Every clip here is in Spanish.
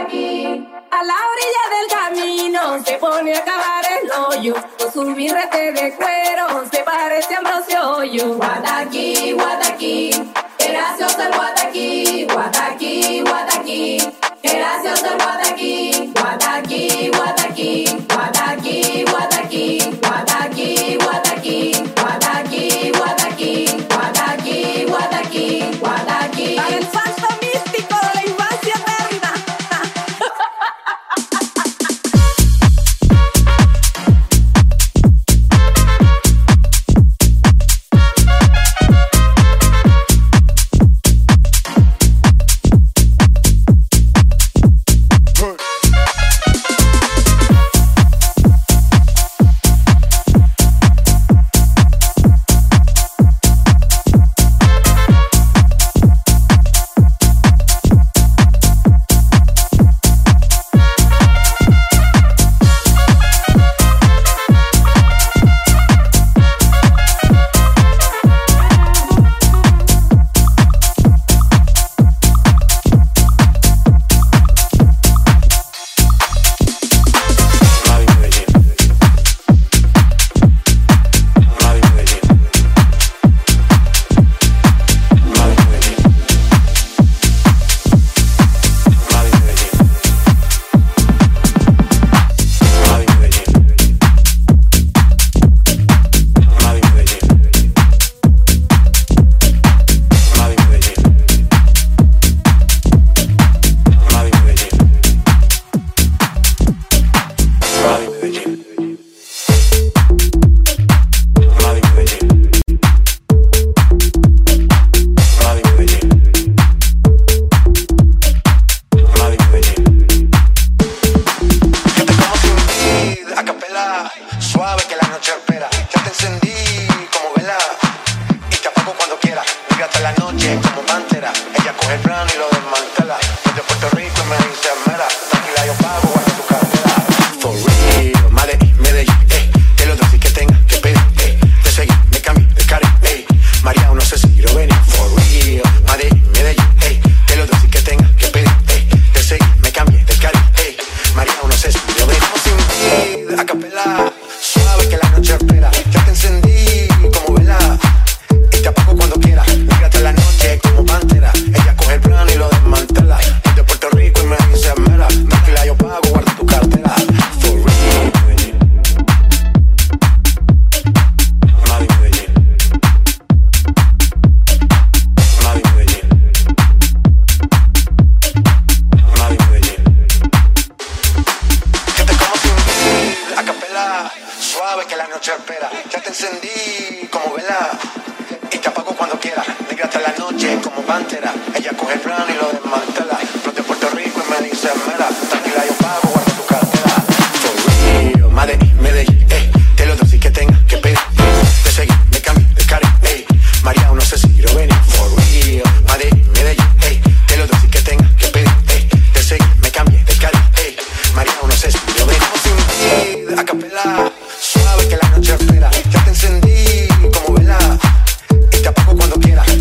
Guataqui. A la orilla del camino se pone a cavar el hoyo, con su birrete de cuero se parece a Ambrosio Hoyo. Guataqui, Guataqui, qué gracioso el Guataqui. Guataqui, Guataqui, qué gracioso el Guataqui. Guataqui, Guataqui, Guataqui, Guataqui, Guataqui, Guataqui, Guataqui, Guataqui, Guataqui, Guataqui, Guataqui. Para el santo místico de la infancia eterna.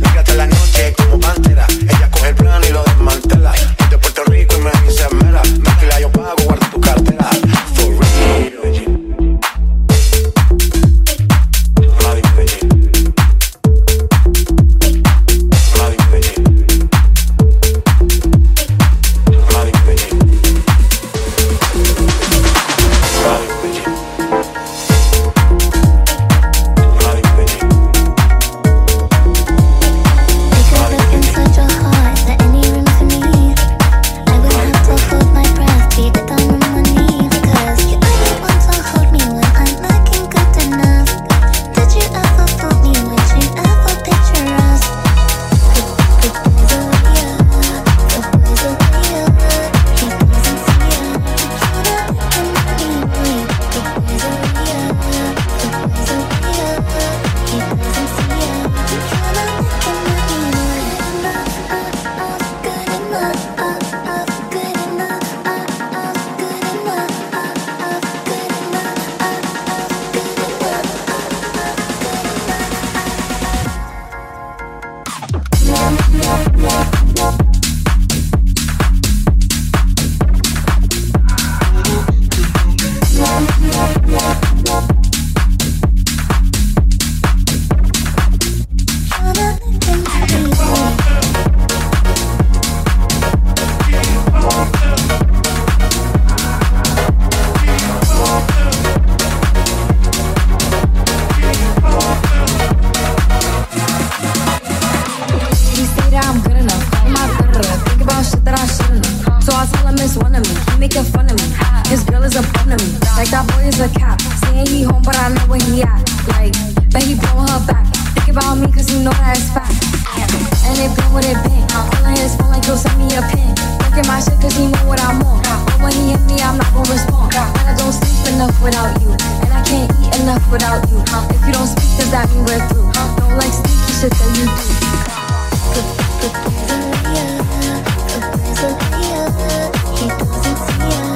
Ella coge el plano y lo desmantela. De Puerto Rico y me dice mera. just one of me. He making fun of me. His girl is a bun to me. Like that boy is a cop. Saying he home, but I know where he at. Like, bet he blowing her back. Think about me, cause you know that it's fact. And it been what it been. Calling his phone like, yo, send me a pin. Breaking my shit cause he know what I'm on. But when he hit me, I'm not gonna respond. And I don't sleep enough without you. And I can't eat enough without you. If you don't speak, does that mean we're through? Don't like sneaky shit that you do. He doesn't see ya.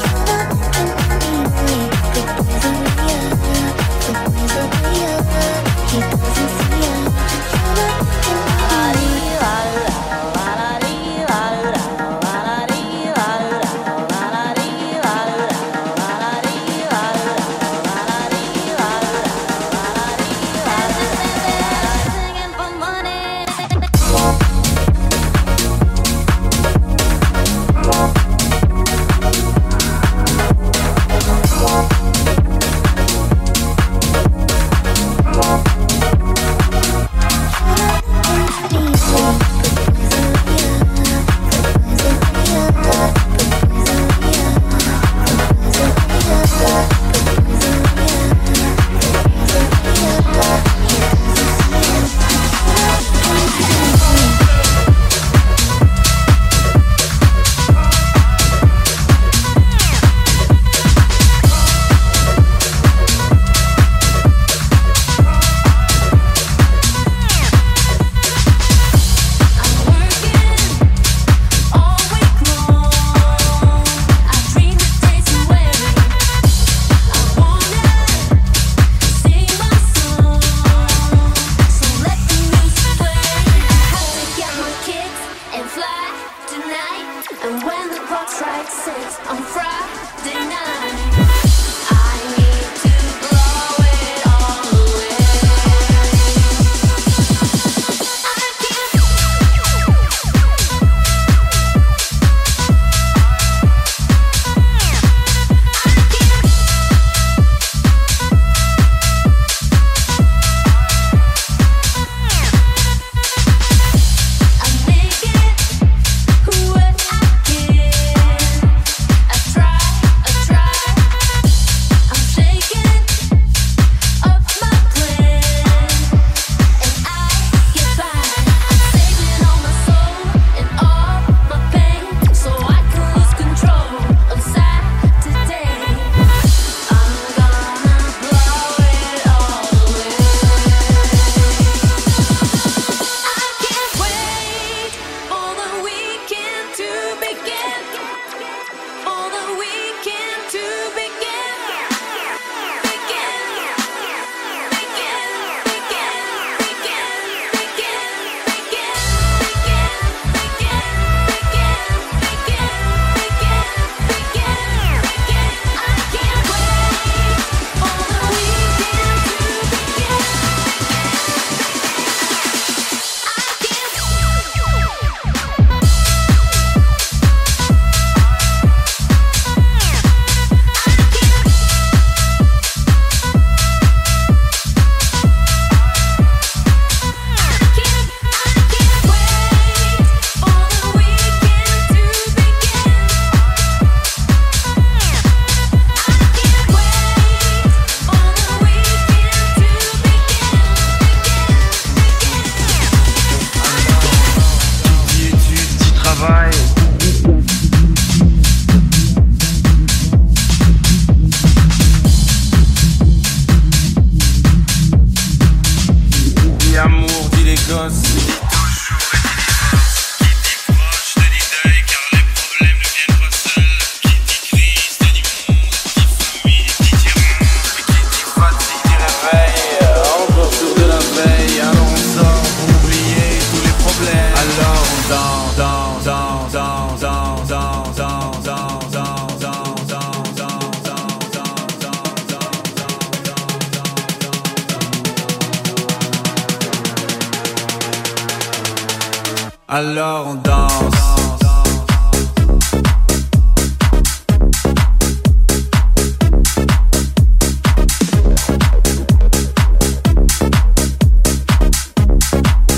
Alors on danse.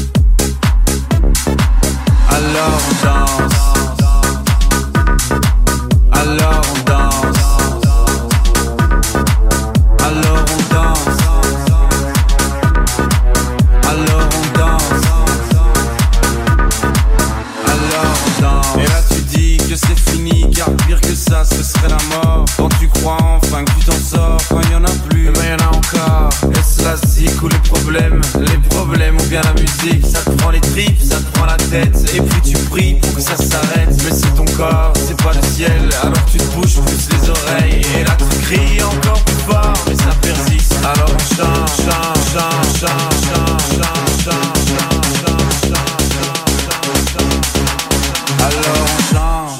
Alors on danse. Alors tu te bouges plus les oreilles et là tu cries encore plus fort, mais ça persiste. Alors on chante, chante, chante, chante, chante, chante, chante, alors on chante.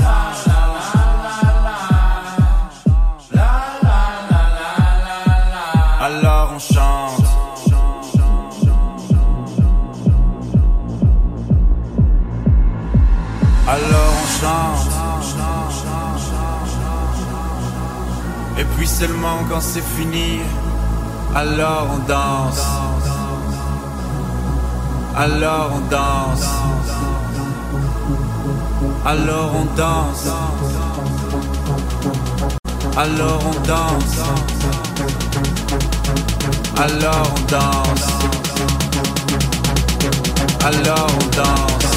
Alors on chante. Alors on chante. Et puis seulement quand c'est fini, alors on danse. Alors on danse. Alors on danse. Alors on danse. Alors on danse. Alors on danse.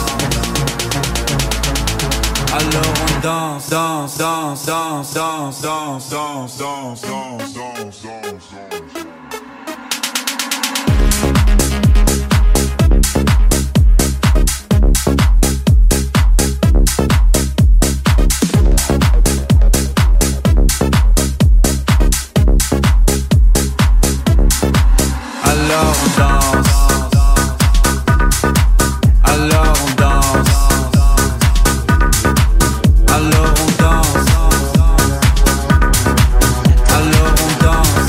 Alors on danse, danse, danse, danse, danse, danse, danse, danse, danse, danse, danse. Alors on danse. Alors on danse. Alors on danse. Alors on danse.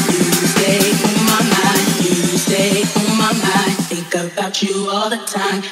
You all the time.